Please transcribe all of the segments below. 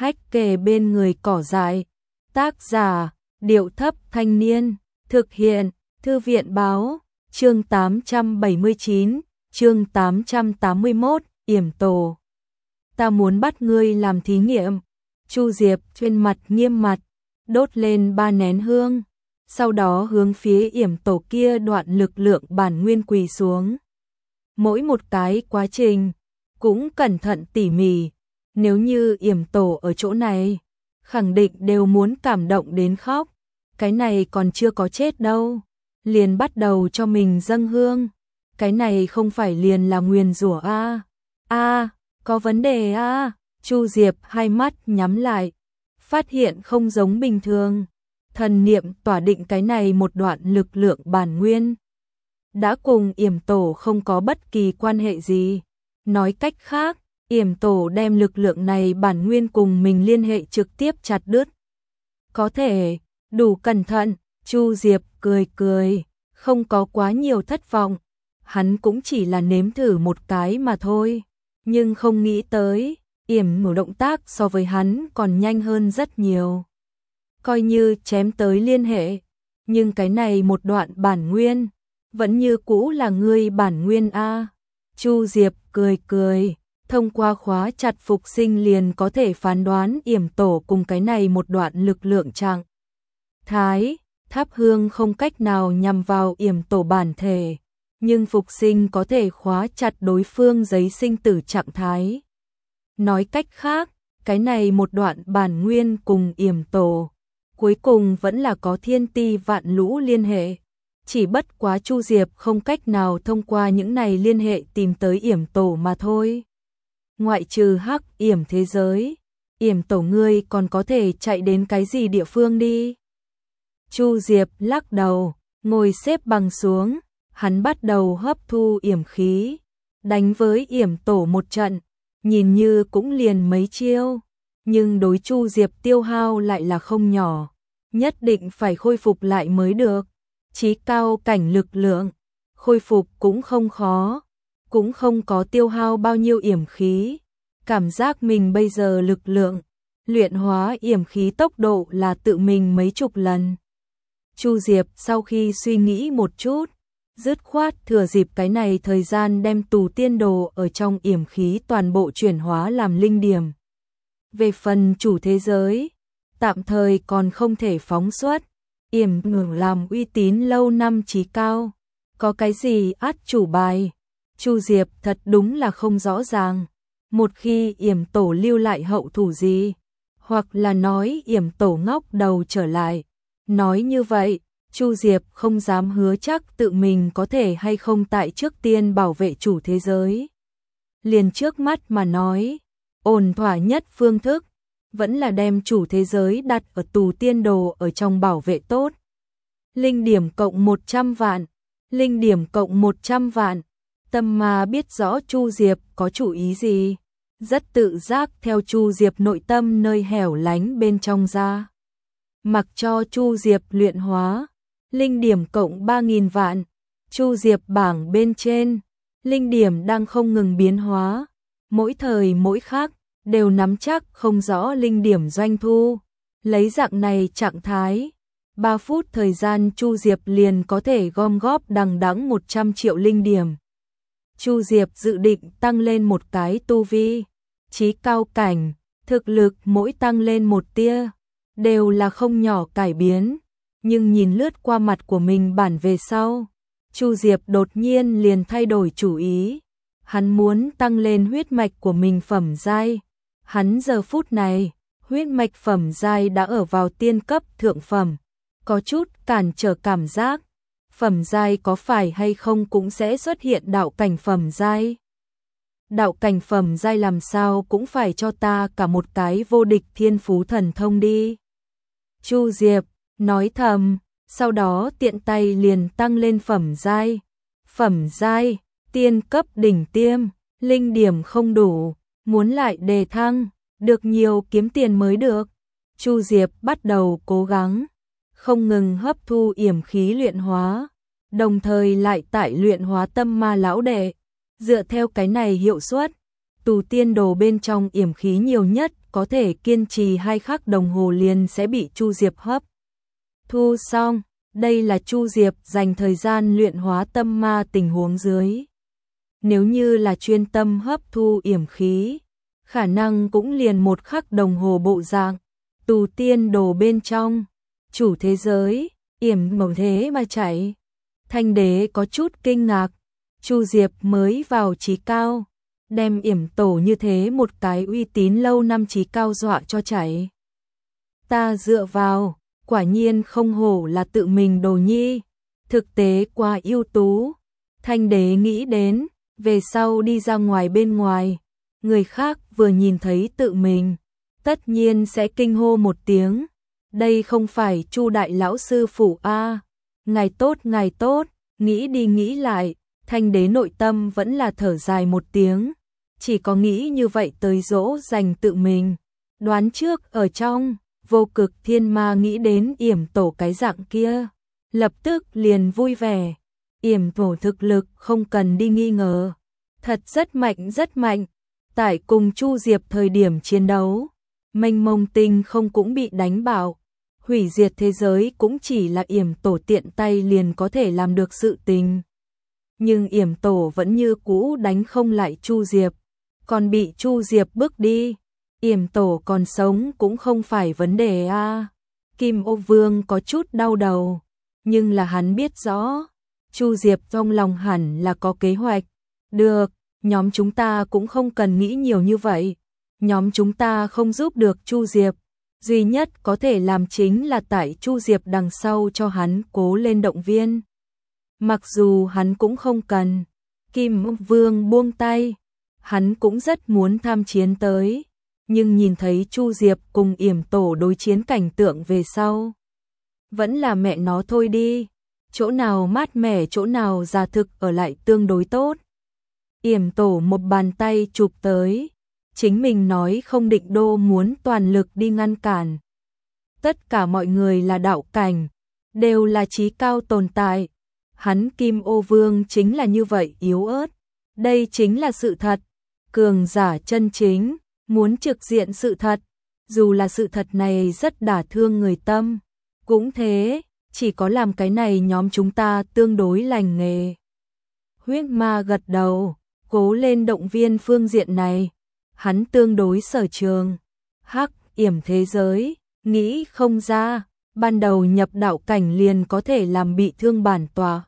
hách kề bên người cỏ dại. Tác giả, Điệu Thấp Thanh Niên. Thực hiện, Thư viện Báo. Chương 879, chương 881, yểm tổ. Ta muốn bắt ngươi làm thí nghiệm. Chu Diệp trên mặt nghiêm mặt, đốt lên 3 nén hương, sau đó hướng phía yểm tổ kia đoạn lực lượng bản nguyên quỳ xuống. Mỗi một cái quá trình cũng cẩn thận tỉ mỉ, nếu như yểm tổ ở chỗ này, khẳng định đều muốn cảm động đến khóc. Cái này còn chưa có chết đâu, liền bắt đầu cho mình dâng hương. Cái này không phải liền là nguyền rủa a? Có vấn đề a? Chu Diệp hai mắt nhắm lại, phát hiện không giống bình thường. Thần niệm tỏa định cái này một đoạn lực lượng bản nguyên, đã cùng yểm tổ không có bất kỳ quan hệ gì. Nói cách khác, yểm tổ đem lực lượng này bản nguyên cùng mình liên hệ trực tiếp chặt đứt. Có thể, đủ cẩn thận. Chu Diệp cười cười, không có quá nhiều thất vọng. Hắn cũng chỉ là nếm thử một cái mà thôi, nhưng không nghĩ tới, yểm tổ động tác so với hắn còn nhanh hơn rất nhiều. Coi như chém tới liên hệ, nhưng cái này một đoạn bản nguyên, vẫn như cũ là ngươi bản nguyên a. Chu Diệp cười cười, thông qua khóa chặt phục sinh liền có thể phán đoán yểm tổ cùng cái này một đoạn lực lượng trạng thái. Thắp hương không cách nào nhằm vào yểm tổ bản thể, nhưng phục sinh có thể khóa chặt đối phương giấy sinh tử trạng thái. Nói cách khác, cái này một đoạn bản nguyên cùng yểm tổ, cuối cùng vẫn là có thiên ti vạn lũ liên hệ. Chỉ bất quá Chu Diệp không cách nào thông qua những này liên hệ tìm tới yểm tổ mà thôi. Ngoại trừ hắc yểm thế giới, yểm tổ ngươi còn có thể chạy đến cái gì địa phương đi? Chu Diệp lắc đầu, ngồi xếp bằng xuống, hắn bắt đầu hấp thu yểm khí, đánh với yểm tổ một trận, nhìn như cũng liền mấy chiêu, nhưng đối Chu Diệp tiêu hao lại là không nhỏ, nhất định phải khôi phục lại mới được. Chí cao cảnh lực lượng, khôi phục cũng không khó, cũng không có tiêu hao bao nhiêu yểm khí. Cảm giác mình bây giờ lực lượng, luyện hóa yểm khí tốc độ là tự mình mấy chục lần. Chu Diệp sau khi suy nghĩ một chút, dứt khoát thừa dịp cái này thời gian đem tù tiên đồ ở trong yểm khí toàn bộ chuyển hóa làm linh điểm. Về phần chủ thế giới, tạm thời còn không thể phóng xuất. Yểm ngừng làm uy tín lâu năm chí cao, có cái gì át chủ bài? Chu Diệp thật đúng là không rõ ràng. Một khi yểm tổ lưu lại hậu thủ gì, hoặc là nói yểm tổ ngóc đầu trở lại. Nói như vậy, Chu Diệp không dám hứa chắc tự mình có thể hay không tại trước tiên bảo vệ chủ thế giới. Liền trước mắt mà nói, ổn thỏa nhất phương thức vẫn là đem chủ thế giới đặt ở tù tiên đồ ở trong bảo vệ tốt. Linh điểm cộng 100 vạn, linh điểm cộng 100 vạn. Tâm Ma biết rõ Chu Diệp có chủ ý gì, rất tự giác theo Chu Diệp nội tâm nơi hẻo lánh bên trong ra. Mặc cho Chu Diệp luyện hóa, linh điểm cộng 3.000 vạn. Chu Diệp bảng bên trên, linh điểm đang không ngừng biến hóa, mỗi thời mỗi khắc đều nắm chắc không rõ linh điểm doanh thu. Lấy dạng này trạng thái, 3 phút thời gian Chu Diệp liền có thể gom góp đằng đẵng 100 triệu linh điểm. Chu Diệp dự định tăng lên một cái tu vi, chí cao cảnh, thực lực mỗi tăng lên một tia, đều là không nhỏ cải biến. Nhưng nhìn lướt qua mặt của mình bản về sau, Chu Diệp đột nhiên liền thay đổi chủ ý. Hắn muốn tăng lên huyết mạch của mình phẩm giai. Hắn giờ phút này, huyết mạch phẩm giai đã ở vào tiên cấp thượng phẩm, có chút cản trở cảm giác. Phẩm giai có phải hay không cũng sẽ xuất hiện đạo cảnh phẩm giai. Đạo cảnh phẩm giai làm sao cũng phải cho ta cả một cái vô địch thiên phú thần thông đi. Chu Diệp nói thầm, sau đó tiện tay liền tăng lên phẩm giai. Phẩm giai, tiên cấp đỉnh tiêm, linh điểm không đủ, muốn lại đề thăng, được nhiều kiếm tiền mới được. Chu Diệp bắt đầu cố gắng, không ngừng hấp thu yểm khí luyện hóa, đồng thời lại tại luyện hóa tâm ma lão đệ. Dựa theo cái này hiệu suất, tù tiên đồ bên trong yểm khí nhiều nhất có thể kiên trì 2 khắc đồng hồ liền sẽ bị Chu Diệp hấp thu xong. Đây là Chu Diệp dành thời gian luyện hóa tâm ma tình huống dưới. Nếu như là chuyên tâm hấp thu yểm khí, khả năng cũng liền 1 khắc đồng hồ bộ dạng. Tù tiên đồ bên trong, chủ thế giới, yểm màu thế mà chảy. Thanh đế có chút kinh ngạc, Chu Diệp mới vào trí cao, đem yểm tổ như thế một cái uy tín lâu năm trí cao dọa cho chảy. Ta dựa vào, quả nhiên không hổ là tự mình đồ nhi, thực tế quá ưu tú. Thanh đế nghĩ đến, về sau đi ra ngoài bên ngoài, người khác vừa nhìn thấy tự mình, tất nhiên sẽ kinh hô một tiếng. Đây không phải Chu đại lão sư phụ a. Ngài tốt, nghĩ đi nghĩ lại, thanh đế nội tâm vẫn là thở dài một tiếng, chỉ có nghĩ như vậy tới dỗ dành tự mình. Đoán trước ở trong, vô cực thiên ma nghĩ đến yểm tổ cái dạng kia, lập tức liền vui vẻ. Yểm tổ thực lực không cần đi nghi ngờ, thật rất mạnh. Tại cùng Chu Diệp thời điểm chiến đấu, mênh mông tinh không cũng bị đánh bạo, hủy diệt thế giới cũng chỉ là yểm tổ tiện tay liền có thể làm được sự tình. Nhưng yểm tổ vẫn như cũ đánh không lại Chu Diệp, còn bị Chu Diệp bước đi. Yểm tổ còn sống cũng không phải vấn đề a. Kim Ô Vương có chút đau đầu, nhưng là hắn biết rõ, Chu Diệp trong lòng hẳn là có kế hoạch. Được, nhóm chúng ta cũng không cần nghĩ nhiều như vậy. Nhóm chúng ta không giúp được Chu Diệp, duy nhất có thể làm chính là tại Chu Diệp đằng sau cho hắn cố lên động viên. Mặc dù hắn cũng không cần. Kim Vương buông tay, hắn cũng rất muốn tham chiến tới, nhưng nhìn thấy Chu Diệp cùng yểm tổ đối chiến cảnh tượng về sau, vẫn là mẹ nó thôi đi, chỗ nào mát mẻ chỗ nào giả thực ở lại tương đối tốt. Yểm tổ một bàn tay chụp tới, chính mình nói không định đô muốn toàn lực đi ngăn cản. Tất cả mọi người là đạo cảnh, đều là trí cao tồn tại. Hắn Kim Ô Vương chính là như vậy yếu ớt. Đây chính là sự thật. Cường giả chân chính, muốn trực diện sự thật. Dù là sự thật này rất đả thương người tâm. Cũng thế, chỉ có làm cái này nhóm chúng ta tương đối lành nghề. Huyết ma gật đầu, cố lên động viên phương diện này. Hắn tương đối sở trường. Hắc, yểm thế giới, nghĩ không ra, ban đầu nhập đạo cảnh liền có thể làm bị thương bản tòa.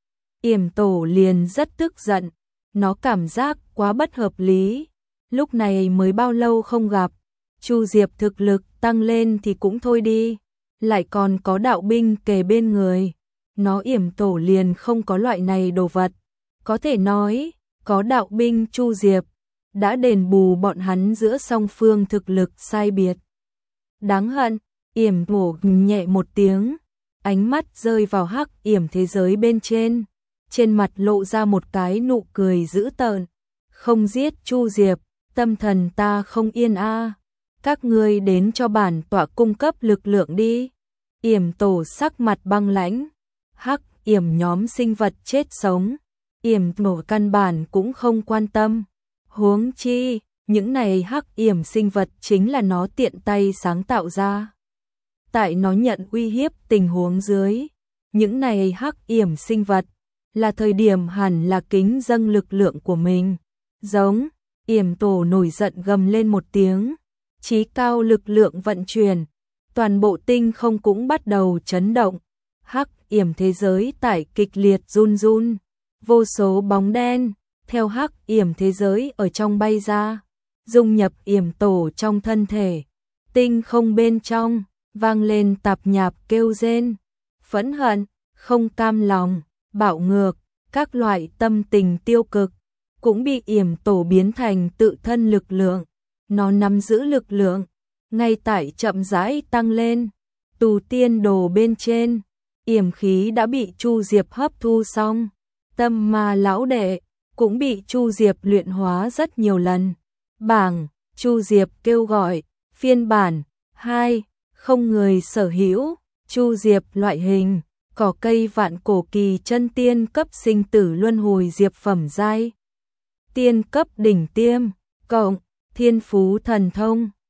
Yểm tổ liền rất tức giận, nó cảm giác quá bất hợp lý. Lúc này mới bao lâu không gặp, Chu Diệp thực lực tăng lên thì cũng thôi đi, lại còn có đạo binh kề bên người. Nó yểm tổ liền không có loại này đồ vật. Có thể nói, có đạo binh Chu Diệp đã đền bù bọn hắn giữa song phương thực lực sai biệt. Đáng hận, yểm tổ nhẹ một tiếng, ánh mắt rơi vào hắc yểm thế giới bên trên. Trên mặt lộ ra một cái nụ cười dữ tợn. Không giết Chu Diệp, tâm thần ta không yên a. Các ngươi đến cho bản tọa cung cấp lực lượng đi. Yểm tổ sắc mặt băng lãnh. Hắc yểm nhóm sinh vật chết sống, yểm tổ căn bản cũng không quan tâm. Huống chi, những này hắc yểm sinh vật chính là nó tiện tay sáng tạo ra. Tại nó nhận uy hiếp tình huống dưới, những này hắc yểm sinh vật là thời điểm hẳn là kính dâng lực lượng của mình. Giống, yểm tổ nổi giận gầm lên một tiếng, chí cao lực lượng vận chuyển, toàn bộ tinh không cũng bắt đầu chấn động. Hắc yểm thế giới tại kịch liệt run run, vô số bóng đen theo hắc yểm thế giới ở trong bay ra, dung nhập yểm tổ trong thân thể. Tinh không bên trong vang lên tạp nhạp kêu rên, phẫn hận, không cam lòng, bạo ngược, các loại tâm tình tiêu cực cũng bị yểm tổ biến thành tự thân lực lượng. Nó nắm giữ lực lượng ngay tại chậm rãi tăng lên. Tù tiên đồ bên trên, yểm khí đã bị Chu Diệp hấp thu xong, tâm ma lão đệ cũng bị Chu Diệp luyện hóa rất nhiều lần. Bảng Chu Diệp kêu gọi phiên bản 2, không người sở hữu. Chu Diệp loại hình cỏ cây vạn cổ kỳ chân tiên cấp sinh tử luân hồi diệp phẩm giai tiên cấp đỉnh tiêm cộng thiên phú thần thông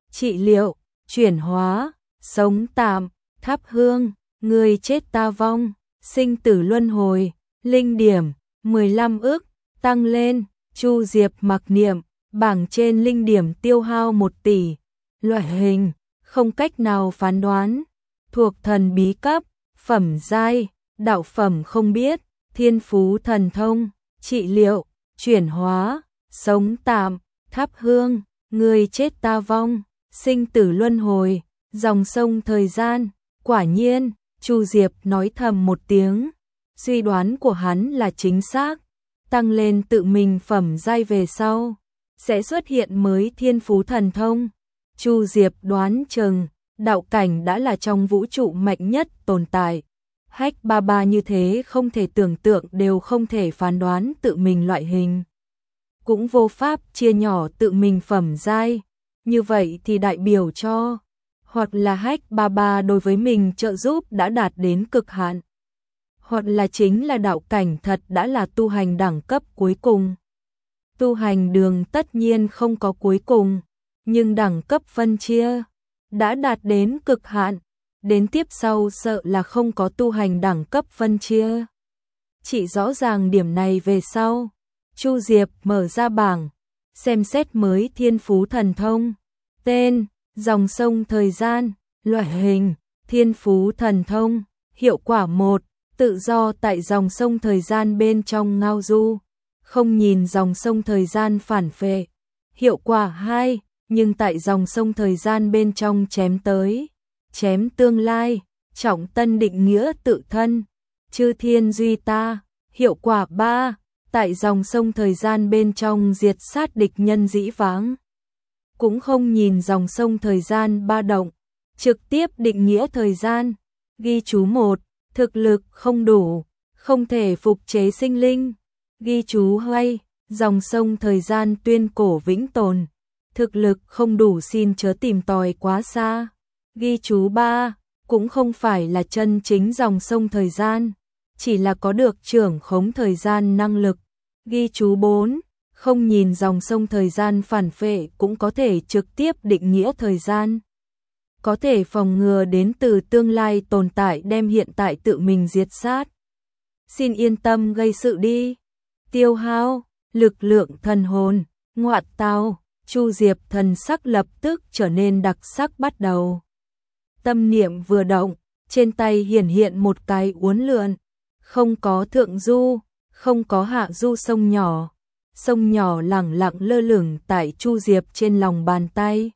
trị liệu, chuyển hóa, sống tạm, thắp hương, người chết ta vong, sinh tử luân hồi, linh điểm, 15 ức, tăng lên, Chu Diệp mặc niệm, bảng trên linh điểm tiêu hao 1 tỷ, loại hình, không cách nào phán đoán, thuộc thần bí cấp, phẩm giai, đạo phẩm không biết, thiên phú thần thông, trị liệu, chuyển hóa, sống tạm, thắp hương, người chết ta vong, sinh tử luân hồi, dòng sông thời gian, quả nhiên, Chu Diệp nói thầm một tiếng, suy đoán của hắn là chính xác, tăng lên tự mình phẩm giai về sau, sẽ xuất hiện mới thiên phú thần thông. Chu Diệp đoán chừng, đạo cảnh đã là trong vũ trụ mạnh nhất tồn tại. Hách ba ba như thế không thể tưởng tượng đều không thể phán đoán tự mình loại hình. Cũng vô pháp chia nhỏ tự mình phẩm giai. Như vậy thì đại biểu cho, hoặc là Hách ba ba đối với mình trợ giúp đã đạt đến cực hạn. Hoặc là chính là đạo cảnh thật đã là tu hành đẳng cấp cuối cùng. Tu hành đường tất nhiên không có cuối cùng, nhưng đẳng cấp phân chia đã đạt đến cực hạn, đến tiếp sau sợ là không có tu hành đẳng cấp phân chia. Chỉ rõ ràng điểm này về sau, Chu Diệp mở ra bảng, xem xét mới thiên phú thần thông, tên, dòng sông thời gian, loại hình, thiên phú thần thông, hiệu quả 1, tự do tại dòng sông thời gian bên trong ngao du, không nhìn dòng sông thời gian phản phệ. Hiệu quả 2, nhưng tại dòng sông thời gian bên trong chém tới, chém tương lai, trọng tân định nghĩa tự thân, chư thiên duy ta. Hiệu quả 3, tại dòng sông thời gian bên trong diệt sát địch nhân dĩ vãng. Cũng không nhìn dòng sông thời gian ba động, trực tiếp định nghĩa thời gian. Ghi chú 1, thực lực không đủ, không thể phục chế sinh linh. Ghi chú 2, dòng sông thời gian tuyên cổ vĩnh tồn, thực lực không đủ xin chớ tìm tòi quá xa. Ghi chú 3, cũng không phải là chân chính dòng sông thời gian, chỉ là có được trưởng khống thời gian năng lực. Ghi chú 4, không nhìn dòng sông thời gian phản phệ cũng có thể trực tiếp định nghĩa thời gian. Có thể phòng ngừa đến từ tương lai tồn tại đem hiện tại tự mình diệt sát. Xin yên tâm gây sự đi. Tiêu hao, lực lượng thần hồn, ngoại tao, Chu Diệp thần sắc lập tức trở nên đặc sắc bắt đầu. Tâm niệm vừa động, trên tay hiển hiện một cái uốn lượn, không có thượng du, không có hạ du sông nhỏ lẳng lặng lơ lửng tại Chu Diệp trên lòng bàn tay.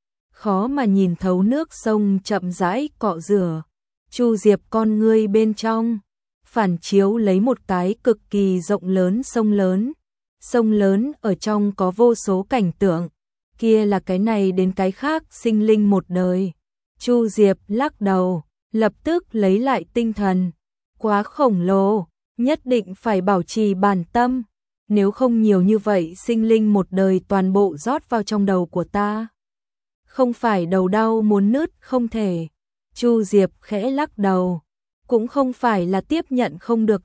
Khó mà nhìn thấu nước sông chậm rãi cọ rửa, Chu Diệp con ngươi bên trong, phản chiếu lấy một cái cực kỳ rộng lớn sông lớn. Sông lớn ở trong có vô số cảnh tượng, kia là cái này đến cái khác sinh linh một đời. Chu Diệp lắc đầu, lập tức lấy lại tinh thần. Quá khổng lồ, nhất định phải bảo trì bản tâm, nếu không nhiều như vậy sinh linh một đời toàn bộ rót vào trong đầu của ta. Không phải đầu đau muốn nứt không thể. Chu Diệp khẽ lắc đầu, cũng không phải là tiếp nhận không được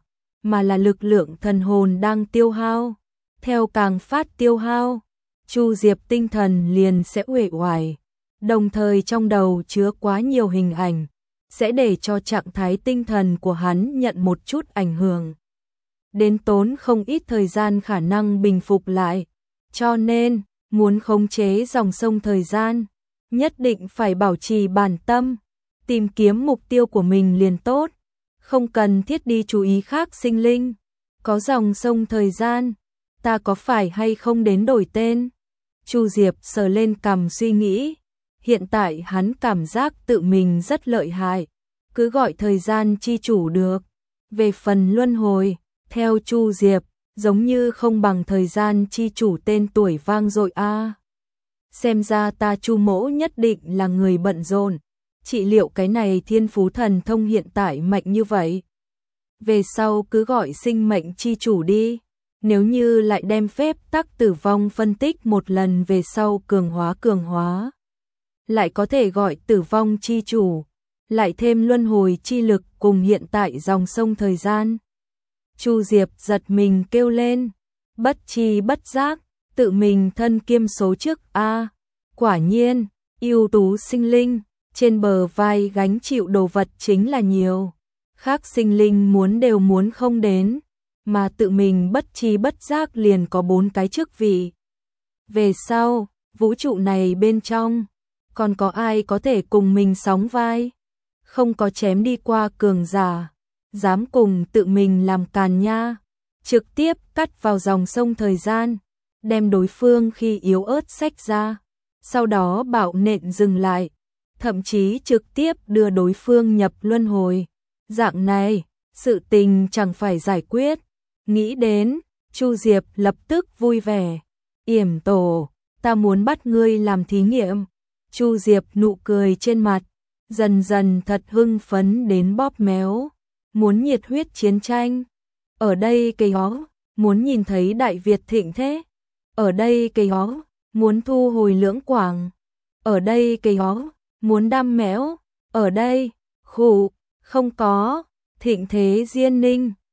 mà là lực lượng thần hồn đang tiêu hao. Theo càng phát tiêu hao, Chu Diệp tinh thần liền sẽ uể oải, đồng thời trong đầu chứa quá nhiều hình ảnh, sẽ để cho trạng thái tinh thần của hắn nhận một chút ảnh hưởng. Đến tốn không ít thời gian khả năng bình phục lại, cho nên, muốn khống chế dòng sông thời gian, nhất định phải bảo trì bản tâm, tìm kiếm mục tiêu của mình liền tốt, không cần thiết đi chú ý khác sinh linh. Có dòng sông thời gian, ta có phải hay không đến đổi tên? Chu Diệp sờ lên cằm suy nghĩ, hiện tại hắn cảm giác tự mình rất lợi hại, cứ gọi thời gian chi chủ được. Về phần luân hồi, theo Chu Diệp, giống như không bằng thời gian chi chủ tên tuổi vang dội a. Xem ra ta Chu mỗ nhất định là người bận rộn, trị liệu cái này thiên phú thần thông hiện tại mạnh như vậy. Về sau cứ gọi sinh mệnh chi chủ đi, nếu như lại đem phép tắc tử vong phân tích một lần về sau cường hóa. Lại có thể gọi tử vong chi chủ, lại thêm luân hồi chi lực cùng hiện tại dòng sông thời gian. Chu Diệp giật mình kêu lên, bất chi bất giác, tự mình thân kiêm số trước a. Quả nhiên, ưu tú sinh linh, trên bờ vai gánh chịu đồ vật chính là nhiều. Khác sinh linh muốn đều muốn không đến, mà tự mình bất tri bất giác liền có 4 cái chức vị. Về sau, vũ trụ này bên trong, còn có ai có thể cùng mình sóng vai? Không có chém đi qua cường giả, dám cùng tự mình làm càn nha. Trực tiếp cắt vào dòng sông thời gian, đem đối phương khi yếu ớt xách ra, sau đó bạo nện dừng lại, thậm chí trực tiếp đưa đối phương nhập luân hồi. Dạng này, sự tình chẳng phải giải quyết. Nghĩ đến, Chu Diệp lập tức vui vẻ. Yểm tổ, ta muốn bắt ngươi làm thí nghiệm. Chu Diệp nụ cười trên mặt, dần dần thật hưng phấn đến bóp méo. Muốn nhiệt huyết chiến tranh. Ở đây cây ó, muốn nhìn thấy Đại Việt thịnh thế. Ở đây cây ó, muốn thu hồi Lưỡng Quảng. Ở đây cây ó, muốn đam mẽo. Ở đây, khụ, không có, thịnh thế Diên Ninh.